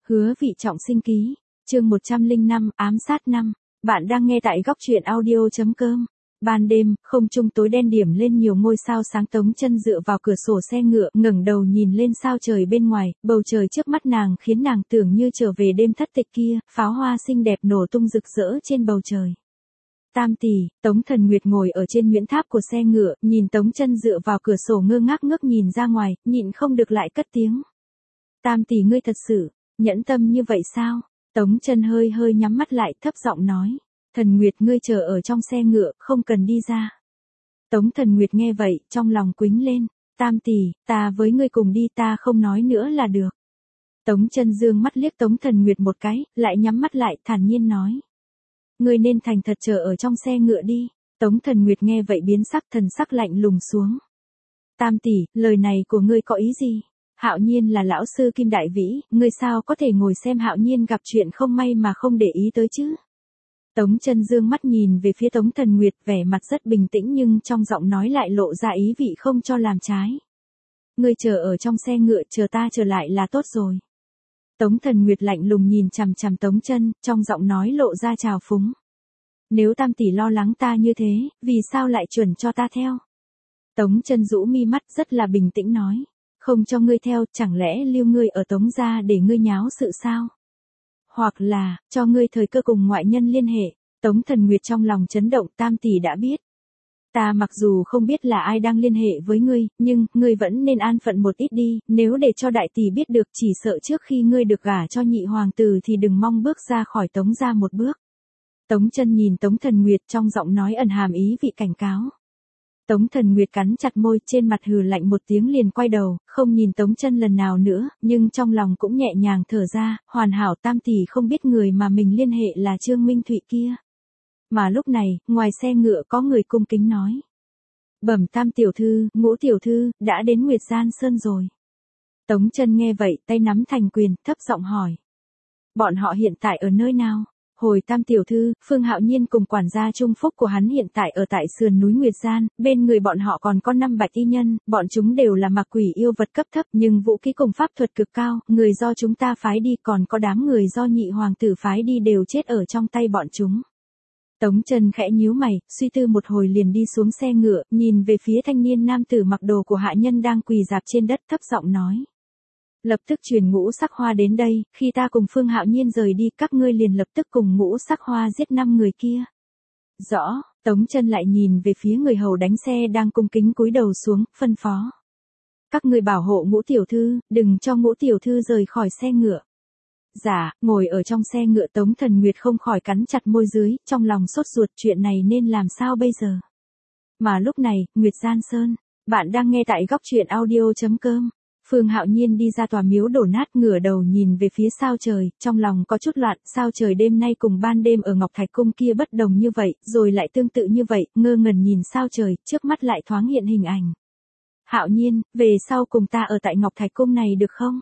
Hứa Vị Trọng sinh ký, chương 105, ám sát 5. Bạn đang nghe tại góc truyện audio.com. Ban đêm, không trung tối đen điểm lên nhiều ngôi sao sáng. Tống Chân dựa vào cửa sổ xe ngựa, ngẩng đầu nhìn lên sao trời bên ngoài, bầu trời trước mắt nàng khiến nàng tưởng như trở về đêm thất tịch kia, pháo hoa xinh đẹp nổ tung rực rỡ trên bầu trời. Tam tỷ, Tống Thần Nguyệt ngồi ở trên nhuyễn tháp của xe ngựa, nhìn Tống Chân dựa vào cửa sổ ngơ ngác ngước nhìn ra ngoài, nhịn không được lại cất tiếng. Tam tỷ ngươi thật sự nhẫn tâm như vậy sao? Tống Chân hơi hơi nhắm mắt lại thấp giọng nói. Thần Nguyệt ngươi chờ ở trong xe ngựa, không cần đi ra. Tống Thần Nguyệt nghe vậy, trong lòng quính lên. Tam tỷ, ta với ngươi cùng đi, ta không nói nữa là được. Tống Chân dương mắt liếc Tống Thần Nguyệt một cái, lại nhắm mắt lại thản nhiên nói. Ngươi nên thành thật chờ ở trong xe ngựa đi. Tống Thần Nguyệt nghe vậy biến sắc, thần sắc lạnh lùng xuống. Tam tỷ, lời này của ngươi có ý gì? Hạo Nhiên là lão sư Kim Đại Vĩ, ngươi sao có thể ngồi xem Hạo Nhiên gặp chuyện không may mà không để ý tới chứ? Tống Chân dương mắt nhìn về phía Tống Thần Nguyệt, vẻ mặt rất bình tĩnh nhưng trong giọng nói lại lộ ra ý vị không cho làm trái. Ngươi chờ ở trong xe ngựa, chờ ta trở lại là tốt rồi. Tống Thần Nguyệt lạnh lùng nhìn chằm chằm Tống Chân, trong giọng nói lộ ra trào phúng. Nếu Tam tỷ lo lắng ta như thế, vì sao lại chuẩn cho ta theo? Tống Chân rũ mi mắt rất là bình tĩnh nói. Không cho ngươi theo, chẳng lẽ lưu ngươi ở Tống gia để ngươi nháo sự sao? Hoặc là, cho ngươi thời cơ cùng ngoại nhân liên hệ. Tống Thần Nguyệt trong lòng chấn động. Tam tỷ đã biết. Ta mặc dù không biết là ai đang liên hệ với ngươi, nhưng, ngươi vẫn nên an phận một ít đi, nếu để cho đại tỷ biết được chỉ sợ trước khi ngươi được gả cho nhị hoàng tử thì đừng mong bước ra khỏi Tống gia một bước. Tống Chân nhìn Tống Thần Nguyệt trong giọng nói ẩn hàm ý vị cảnh cáo. Tống Thần Nguyệt cắn chặt môi, trên mặt hừ lạnh một tiếng liền quay đầu, không nhìn Tống Chân lần nào nữa, nhưng trong lòng cũng nhẹ nhàng thở ra, hoàn hảo. Tam tỷ không biết người mà mình liên hệ là Trương Minh Thụy kia. Mà lúc này, ngoài xe ngựa có người cung kính nói. Bẩm Tam tiểu thư, Ngũ tiểu thư, đã đến Nguyệt Gian Sơn rồi. Tống Chân nghe vậy, tay nắm thành quyền, thấp giọng hỏi. Bọn họ hiện tại ở nơi nào? Hồi Tam tiểu thư, Phương Hạo Nhiên cùng quản gia Trung Phúc của hắn hiện tại ở tại sườn núi Nguyệt Gian, bên người bọn họ còn có 5 bạch y nhân, bọn chúng đều là mặc quỷ yêu vật cấp thấp nhưng vũ khí cùng pháp thuật cực cao, người do chúng ta phái đi còn có đám người do nhị hoàng tử phái đi đều chết ở trong tay bọn chúng. Tống Chân khẽ nhíu mày, suy tư một hồi liền đi xuống xe ngựa, nhìn về phía thanh niên nam tử mặc đồ của hạ nhân đang quỳ rạp trên đất thấp giọng nói. Lập tức truyền Ngũ Sắc Hoa đến đây, khi ta cùng Phương Hạo Nhiên rời đi, các ngươi liền lập tức cùng Ngũ Sắc Hoa giết 5 người kia. Rõ. Tống Chân lại nhìn về phía người hầu đánh xe đang cung kính cúi đầu xuống, phân phó. Các ngươi bảo hộ Ngũ tiểu thư, đừng cho Ngũ tiểu thư rời khỏi xe ngựa. Dạ. Ngồi ở trong xe ngựa Tống Thần Nguyệt không khỏi cắn chặt môi dưới, trong lòng sốt ruột chuyện này nên làm sao bây giờ. Mà lúc này, Nguyệt Gian Sơn, bạn đang nghe tại góc truyện audio.com. Phương Hạo Nhiên đi ra tòa miếu đổ nát, ngửa đầu nhìn về phía sao trời, trong lòng có chút loạn, sao trời đêm nay cùng ban đêm ở Ngọc Thạch Cung kia bất đồng như vậy, rồi lại tương tự như vậy, ngơ ngẩn nhìn sao trời, trước mắt lại thoáng hiện hình ảnh. Hạo Nhiên, về sau cùng ta ở tại Ngọc Thạch Cung này được không?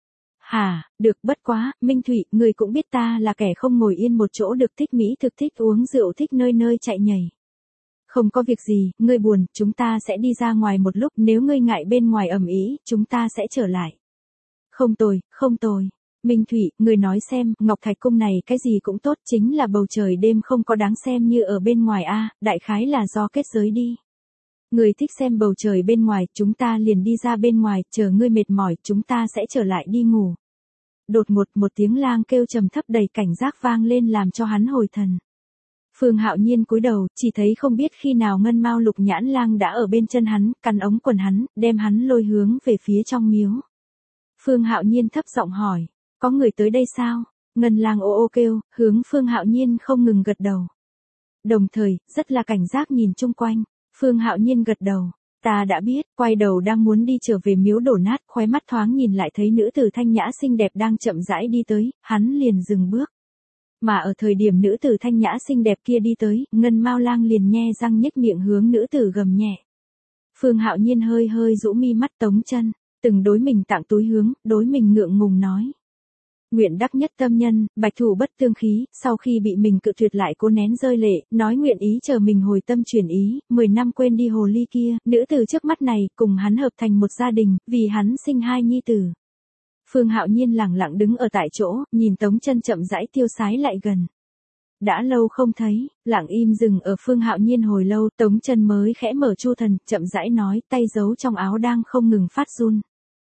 Hả, được, bất quá, Minh Thụy, người cũng biết ta là kẻ không ngồi yên một chỗ được, thích mỹ thực, thích uống rượu, thích nơi nơi chạy nhảy. Không có việc gì, ngươi buồn, chúng ta sẽ đi ra ngoài một lúc, nếu ngươi ngại bên ngoài ầm ĩ, chúng ta sẽ trở lại. Không tồi, không tồi. Minh Thụy, ngươi nói xem, Ngọc Thạch Cung này cái gì cũng tốt, chính là bầu trời đêm không có đáng xem như ở bên ngoài a, đại khái là do kết giới đi. Ngươi thích xem bầu trời bên ngoài, chúng ta liền đi ra bên ngoài, chờ ngươi mệt mỏi, chúng ta sẽ trở lại đi ngủ. Đột ngột một tiếng lang kêu trầm thấp đầy cảnh giác vang lên làm cho hắn hồi thần. Phương Hạo Nhiên cúi đầu, chỉ thấy không biết khi nào ngân mao lục nhãn lang đã ở bên chân hắn, cắn ống quần hắn, đem hắn lôi hướng về phía trong miếu. Phương Hạo Nhiên thấp giọng hỏi, có người tới đây sao? Ngân lang ô ô kêu, hướng Phương Hạo Nhiên không ngừng gật đầu. Đồng thời, rất là cảnh giác nhìn chung quanh. Phương Hạo Nhiên gật đầu, ta đã biết, quay đầu đang muốn đi trở về miếu đổ nát, khóe mắt thoáng nhìn lại thấy nữ tử thanh nhã xinh đẹp đang chậm rãi đi tới, hắn liền dừng bước. Mà ở thời điểm nữ tử thanh nhã xinh đẹp kia đi tới, Ngân Mao Lang liền nhe răng nhếch miệng hướng nữ tử gầm nhẹ. Phương Hạo Nhiên hơi hơi rũ mi mắt. Tống Chân, từng đối mình tặng túi hướng, đối mình ngượng ngùng nói. Nguyện đắc nhất tâm nhân, bạch thủ bất tương khí, sau khi bị mình cự tuyệt lại cố nén rơi lệ, nói nguyện ý chờ mình hồi tâm chuyển ý, 10 năm quên đi hồ ly kia, nữ tử trước mắt này, cùng hắn hợp thành một gia đình, vì hắn sinh 2 nhi tử. Phương Hạo Nhiên lẳng lặng đứng ở tại chỗ, nhìn Tống Chân chậm rãi tiêu sái lại gần. Đã lâu không thấy, lặng im dừng ở Phương Hạo Nhiên hồi lâu, Tống Chân mới khẽ mở chu thần, chậm rãi nói, tay giấu trong áo đang không ngừng phát run.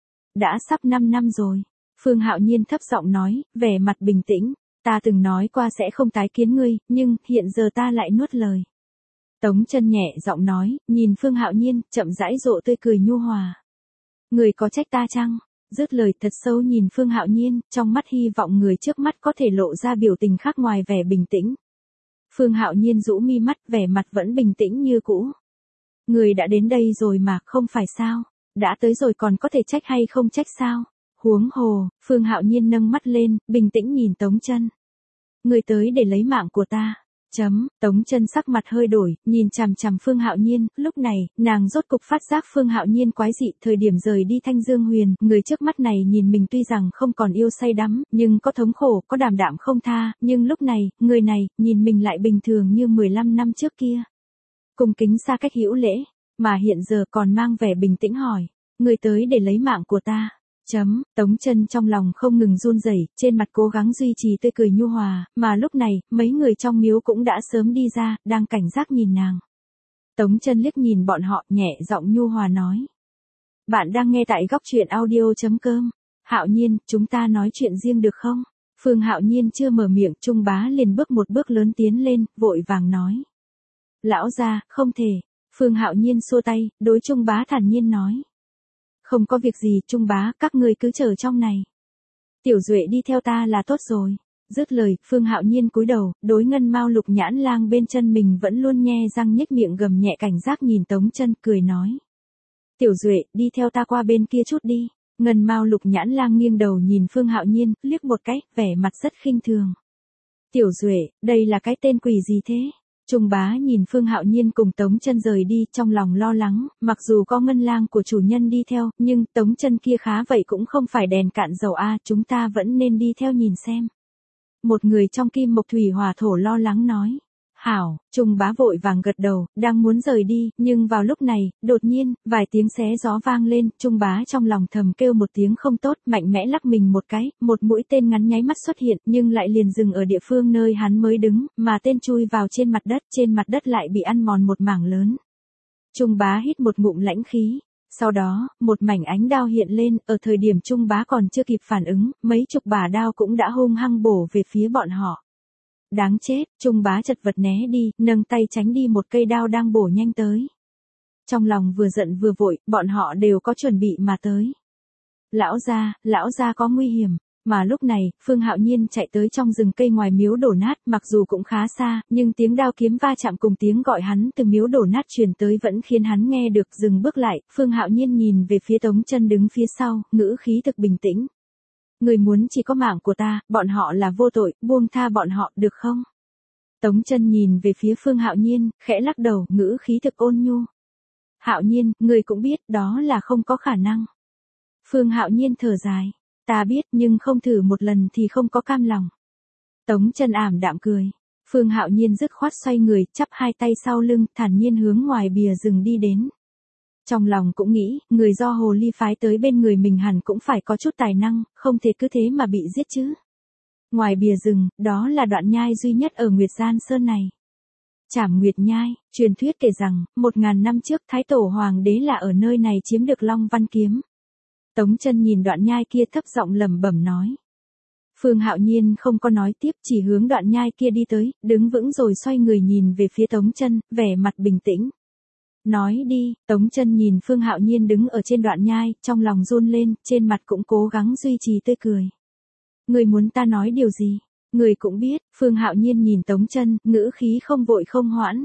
Đã sắp 5 năm rồi. Phương Hạo Nhiên thấp giọng nói, vẻ mặt bình tĩnh, ta từng nói qua sẽ không tái kiến ngươi, nhưng hiện giờ ta lại nuốt lời. Tống Chân nhẹ giọng nói, nhìn Phương Hạo Nhiên, chậm rãi rộ tươi cười nhu hòa. Người có trách ta chăng? Dứt lời thật sâu nhìn Phương Hạo Nhiên, trong mắt hy vọng người trước mắt có thể lộ ra biểu tình khác ngoài vẻ bình tĩnh. Phương Hạo Nhiên rũ mi mắt, vẻ mặt vẫn bình tĩnh như cũ. Người đã đến đây rồi mà, không phải sao? Đã tới rồi còn có thể trách hay không trách sao? Huống hồ, Phương Hạo Nhiên nâng mắt lên, bình tĩnh nhìn Tống Chân. Người tới để lấy mạng của ta. Tống Chân sắc mặt hơi đổi, nhìn chằm chằm Phương Hạo Nhiên, lúc này, nàng rốt cục phát giác Phương Hạo Nhiên quái dị, thời điểm rời đi Thanh Dương Huyền, người trước mắt này nhìn mình tuy rằng không còn yêu say đắm, nhưng có thống khổ, có đảm đạm không tha, nhưng lúc này, người này, nhìn mình lại bình thường như 15 năm trước kia. Cung kính xa cách hữu lễ, mà hiện giờ còn mang vẻ bình tĩnh hỏi, người tới để lấy mạng của ta. Tống Chân trong lòng không ngừng run rẩy, trên mặt cố gắng duy trì tươi cười nhu hòa, mà lúc này, mấy người trong miếu cũng đã sớm đi ra, đang cảnh giác nhìn nàng. Tống Chân liếc nhìn bọn họ, nhẹ giọng nhu hòa nói. Bạn đang nghe tại góc truyện audio.com. Hạo Nhiên, chúng ta nói chuyện riêng được không? Phương Hạo Nhiên chưa mở miệng, Trung Bá liền bước một bước lớn tiến lên, vội vàng nói. Lão gia, không thể. Phương Hạo Nhiên xua tay, đối Trung Bá thản nhiên nói. Không có việc gì, Trung Bá, các ngươi cứ chờ trong này. Tiểu Duệ đi theo ta là tốt rồi. Dứt lời, Phương Hạo Nhiên cúi đầu, đối Ngân Mao Lục Nhãn Lang bên chân mình vẫn luôn nhe răng nhếch miệng gầm nhẹ cảnh giác nhìn Tống Chân, cười nói. Tiểu Duệ, đi theo ta qua bên kia chút đi. Ngân Mao Lục Nhãn Lang nghiêng đầu nhìn Phương Hạo Nhiên, liếc một cái, vẻ mặt rất khinh thường. Tiểu Duệ, đây là cái tên quỷ gì thế? Trung Bá nhìn Phương Hạo Nhiên cùng Tống Chân rời đi, trong lòng lo lắng, mặc dù có Ngân Lang của chủ nhân đi theo, nhưng Tống Chân kia khá vậy cũng không phải đèn cạn dầu a, chúng ta vẫn nên đi theo nhìn xem. Một người trong Kim Mộc Thủy Hỏa Thổ lo lắng nói. Hảo, Trung Bá vội vàng gật đầu, đang muốn rời đi, nhưng vào lúc này, đột nhiên, vài tiếng xé gió vang lên, Trung Bá trong lòng thầm kêu một tiếng không tốt, mạnh mẽ lắc mình một cái, một mũi tên ngắn nháy mắt xuất hiện, nhưng lại liền dừng ở địa phương nơi hắn mới đứng, mà tên chui vào trên mặt đất lại bị ăn mòn một mảng lớn. Trung Bá hít một ngụm lãnh khí. Sau đó, một mảnh ánh đao hiện lên, ở thời điểm Trung Bá còn chưa kịp phản ứng, mấy chục bả đao cũng đã hung hăng bổ về phía bọn họ. Đáng chết, Trung Bá chật vật né đi, nâng tay tránh đi một cây đao đang bổ nhanh tới. Trong lòng vừa giận vừa vội, bọn họ đều có chuẩn bị mà tới. Lão gia có nguy hiểm. Mà lúc này, Phương Hạo Nhiên chạy tới trong rừng cây ngoài miếu đổ nát, mặc dù cũng khá xa, nhưng tiếng đao kiếm va chạm cùng tiếng gọi hắn từ miếu đổ nát truyền tới vẫn khiến hắn nghe được. Dừng bước lại, Phương Hạo Nhiên nhìn về phía Tống Chân đứng phía sau, ngữ khí thực bình tĩnh. Người muốn chỉ có mạng của ta, bọn họ là vô tội, buông tha bọn họ, được không? Tống Chân nhìn về phía Phương Hạo Nhiên, khẽ lắc đầu, ngữ khí thực ôn nhu. Hạo Nhiên, người cũng biết, đó là không có khả năng. Phương Hạo Nhiên thở dài. Ta biết, nhưng không thử một lần thì không có cam lòng. Tống Chân ảm đạm cười. Phương Hạo Nhiên dứt khoát xoay người, chắp hai tay sau lưng, thản nhiên hướng ngoài bìa rừng đi đến. Trong lòng cũng nghĩ, người do hồ ly phái tới bên người mình hẳn cũng phải có chút tài năng, không thể cứ thế mà bị giết chứ. Ngoài bìa rừng, đó là đoạn nhai duy nhất ở Nguyệt Gian Sơn này. Trảm Nguyệt Nhai, truyền thuyết kể rằng, 1000 năm trước Thái Tổ Hoàng đế là ở nơi này chiếm được Long Văn Kiếm. Tống Chân nhìn đoạn nhai kia thấp giọng lẩm bẩm nói. Phương Hạo Nhiên không có nói tiếp, chỉ hướng đoạn nhai kia đi tới, đứng vững rồi xoay người nhìn về phía Tống Chân, vẻ mặt bình tĩnh. Nói đi, Tống Chân nhìn Phương Hạo Nhiên đứng ở trên đoạn nhai, trong lòng run lên, trên mặt cũng cố gắng duy trì tươi cười. Người muốn ta nói điều gì? Người cũng biết, Phương Hạo Nhiên nhìn Tống Chân, ngữ khí không vội không hoãn.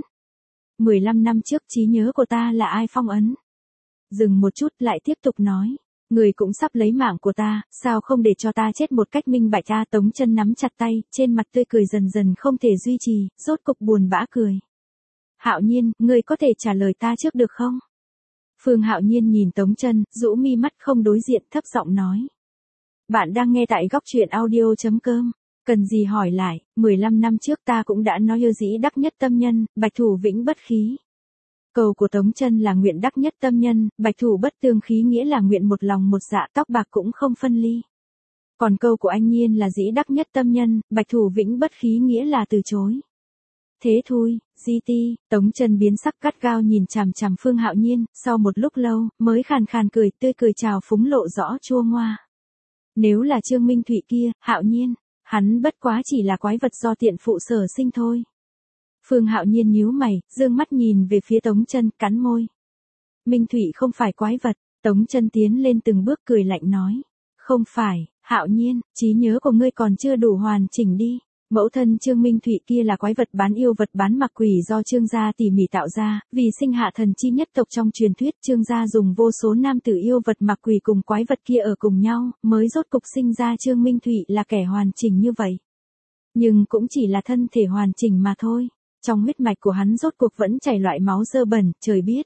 15 năm trước trí nhớ của ta là ai phong ấn? Dừng một chút lại tiếp tục nói. Người cũng sắp lấy mạng của ta, sao không để cho ta chết một cách minh bạch a? Tống Chân nắm chặt tay, trên mặt tươi cười dần dần không thể duy trì, rốt cục buồn bã cười. Hạo Nhiên, ngươi có thể trả lời ta trước được không? Phương Hạo Nhiên nhìn Tống Chân, rũ mi mắt không đối diện, thấp giọng nói. Bạn đang nghe tại góc truyện audio.com. Cần gì hỏi lại, 15 năm trước ta cũng đã nói yêu dĩ đắc nhất tâm nhân, bạch thủ vĩnh bất khí. Cầu của Tống Chân là nguyện đắc nhất tâm nhân, bạch thủ bất tương khí nghĩa là nguyện một lòng một dạ, tóc bạc cũng không phân ly. Còn câu của anh Nhiên là dĩ đắc nhất tâm nhân, bạch thủ vĩnh bất khí nghĩa là từ chối. Thế thôi, di ti, Tống Chân biến sắc gắt gao nhìn chằm chằm Phương Hạo Nhiên, sau một lúc lâu, mới khàn khàn cười, tươi cười chào phúng lộ rõ chua ngoa. Nếu là Trương Minh Thụy kia, Hạo Nhiên, hắn bất quá chỉ là quái vật do tiện phụ sở sinh thôi. Phương Hạo Nhiên nhíu mày, dương mắt nhìn về phía Tống Chân, cắn môi. Minh Thụy không phải quái vật. Tống Chân tiến lên từng bước cười lạnh nói. Không phải, Hạo Nhiên, trí nhớ của ngươi còn chưa đủ hoàn chỉnh đi. Mẫu thân Trương Minh Thụy kia là quái vật bán yêu vật bán mặc quỷ do Trương gia tỉ mỉ tạo ra, vì sinh hạ thần chi nhất tộc trong truyền thuyết Trương gia dùng vô số nam tử yêu vật mặc quỷ cùng quái vật kia ở cùng nhau, mới rốt cục sinh ra Trương Minh Thụy là kẻ hoàn chỉnh như vậy. Nhưng cũng chỉ là thân thể hoàn chỉnh mà thôi, trong huyết mạch của hắn rốt cuộc vẫn chảy loại máu dơ bẩn, trời biết.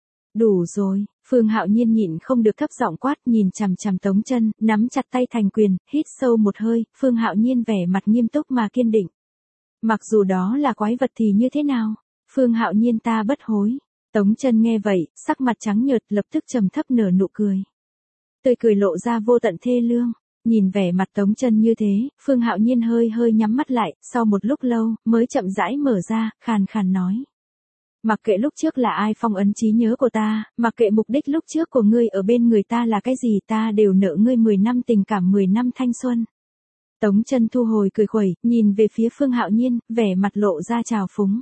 Đủ rồi, Phương Hạo Nhiên nhịn không được thấp giọng quát nhìn chằm chằm Tống Chân, nắm chặt tay thành quyền, hít sâu một hơi, Phương Hạo Nhiên vẻ mặt nghiêm túc mà kiên định. Mặc dù đó là quái vật thì như thế nào? Phương Hạo Nhiên ta bất hối. Tống Chân nghe vậy, sắc mặt trắng nhợt lập tức trầm thấp nở nụ cười. Tươi cười lộ ra vô tận thê lương. Nhìn vẻ mặt Tống Chân như thế, Phương Hạo Nhiên hơi hơi nhắm mắt lại, sau một lúc lâu, mới chậm rãi mở ra, khàn khàn nói. Mặc kệ lúc trước là ai phong ấn trí nhớ của ta, mặc kệ mục đích lúc trước của ngươi ở bên người ta là cái gì ta đều nợ ngươi 10 năm tình cảm 10 năm thanh xuân. Tống Chân thu hồi cười khuẩy, nhìn về phía Phương Hạo Nhiên, vẻ mặt lộ ra trào phúng.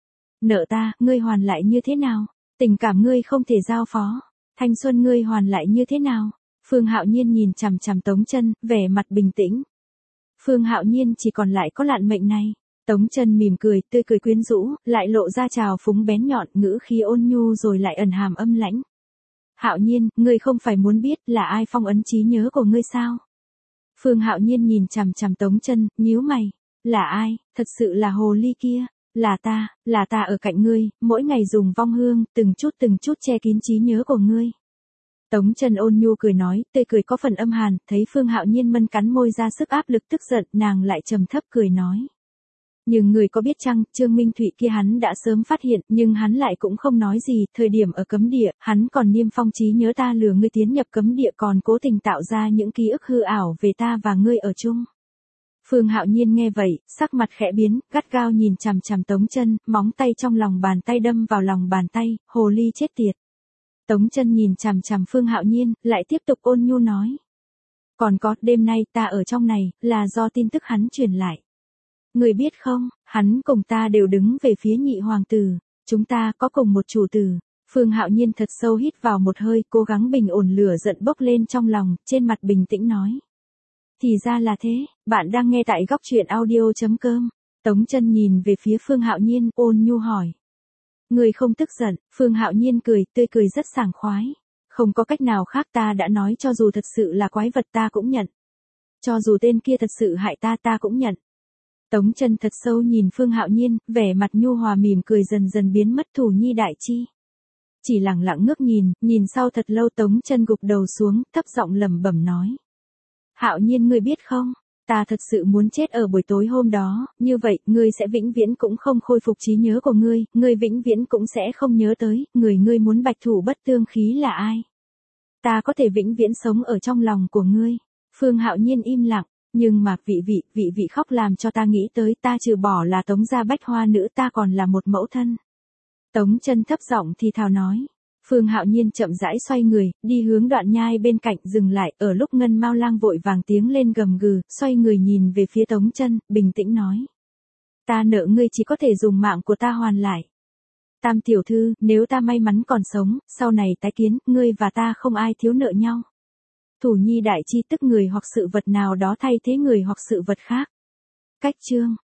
Nợ ta, ngươi hoàn lại như thế nào? Tình cảm ngươi không thể giao phó. Thanh xuân ngươi hoàn lại như thế nào? Phương Hạo Nhiên nhìn chằm chằm Tống Chân, vẻ mặt bình tĩnh. Phương Hạo Nhiên chỉ còn lại có lạn mệnh này. Tống Chân mỉm cười, tươi cười quyến rũ, lại lộ ra trào phúng bén nhọn, ngữ khí ôn nhu rồi lại ẩn hàm âm lãnh. Hạo Nhiên, ngươi không phải muốn biết là ai phong ấn trí nhớ của ngươi sao? Phương Hạo Nhiên nhìn chằm chằm Tống Chân, nhíu mày. Là ai? Thật sự là hồ ly kia. Là ta ở cạnh ngươi, mỗi ngày dùng vong hương, từng chút che kín trí nhớ của ngươi. Tống Chân ôn nhu cười nói, tươi cười có phần âm hàn, thấy Phương Hạo Nhiên mân cắn môi ra sức áp lực tức giận, nàng lại trầm thấp cười nói. Nhưng người có biết chăng, Trương Minh Thụy kia hắn đã sớm phát hiện, nhưng hắn lại cũng không nói gì, thời điểm ở cấm địa, hắn còn niêm phong trí nhớ ta lừa ngươi tiến nhập cấm địa còn cố tình tạo ra những ký ức hư ảo về ta và ngươi ở chung. Phương Hạo Nhiên nghe vậy, sắc mặt khẽ biến, gắt gao nhìn chằm chằm Tống Chân, móng tay trong lòng bàn tay đâm vào lòng bàn tay, hồ ly chết tiệt. Tống Chân nhìn chằm chằm Phương Hạo Nhiên, lại tiếp tục ôn nhu nói. Còn có, đêm nay ta ở trong này, là do tin tức hắn truyền lại. Người biết không, hắn cùng ta đều đứng về phía nhị hoàng tử, chúng ta có cùng một chủ tử. Phương Hạo Nhiên thật sâu hít vào một hơi, cố gắng bình ổn lửa giận bốc lên trong lòng, trên mặt bình tĩnh nói. Thì ra là thế, bạn đang nghe tại góc truyện audio.com. Tống Chân nhìn về phía Phương Hạo Nhiên, ôn nhu hỏi. Người không tức giận, Phương Hạo Nhiên cười, tươi cười rất sảng khoái. Không có cách nào khác ta đã nói cho dù thật sự là quái vật ta cũng nhận. Cho dù tên kia thật sự hại ta cũng nhận. Tống Chân thật sâu nhìn Phương Hạo Nhiên, vẻ mặt nhu hòa mỉm cười dần dần biến mất thủ nhi đại chi. Chỉ lặng lặng ngước nhìn sau thật lâu Tống Chân gục đầu xuống, thấp giọng lẩm bẩm nói. Hạo Nhiên ngươi biết không, ta thật sự muốn chết ở buổi tối hôm đó, như vậy, ngươi sẽ vĩnh viễn cũng không khôi phục trí nhớ của ngươi vĩnh viễn cũng sẽ không nhớ tới, người ngươi muốn bạch thủ bất tương khí là ai. Ta có thể vĩnh viễn sống ở trong lòng của ngươi. Phương Hạo Nhiên im lặng. Nhưng mà vị vị khóc làm cho ta nghĩ tới ta trừ bỏ là Tống gia bách hoa nữ ta còn là một mẫu thân. Tống Chân thấp giọng thì thào nói. Phương Hạo Nhiên chậm rãi xoay người, đi hướng đoạn nhai bên cạnh dừng lại, ở lúc Ngân Mao Lang vội vàng tiếng lên gầm gừ, xoay người nhìn về phía Tống Chân, bình tĩnh nói. Ta nợ ngươi chỉ có thể dùng mạng của ta hoàn lại. Tam tiểu thư, nếu ta may mắn còn sống, sau này tái kiến, ngươi và ta không ai thiếu nợ nhau. Thủ nhi đại chi tức người hoặc sự vật nào đó thay thế người hoặc sự vật khác. Cách chương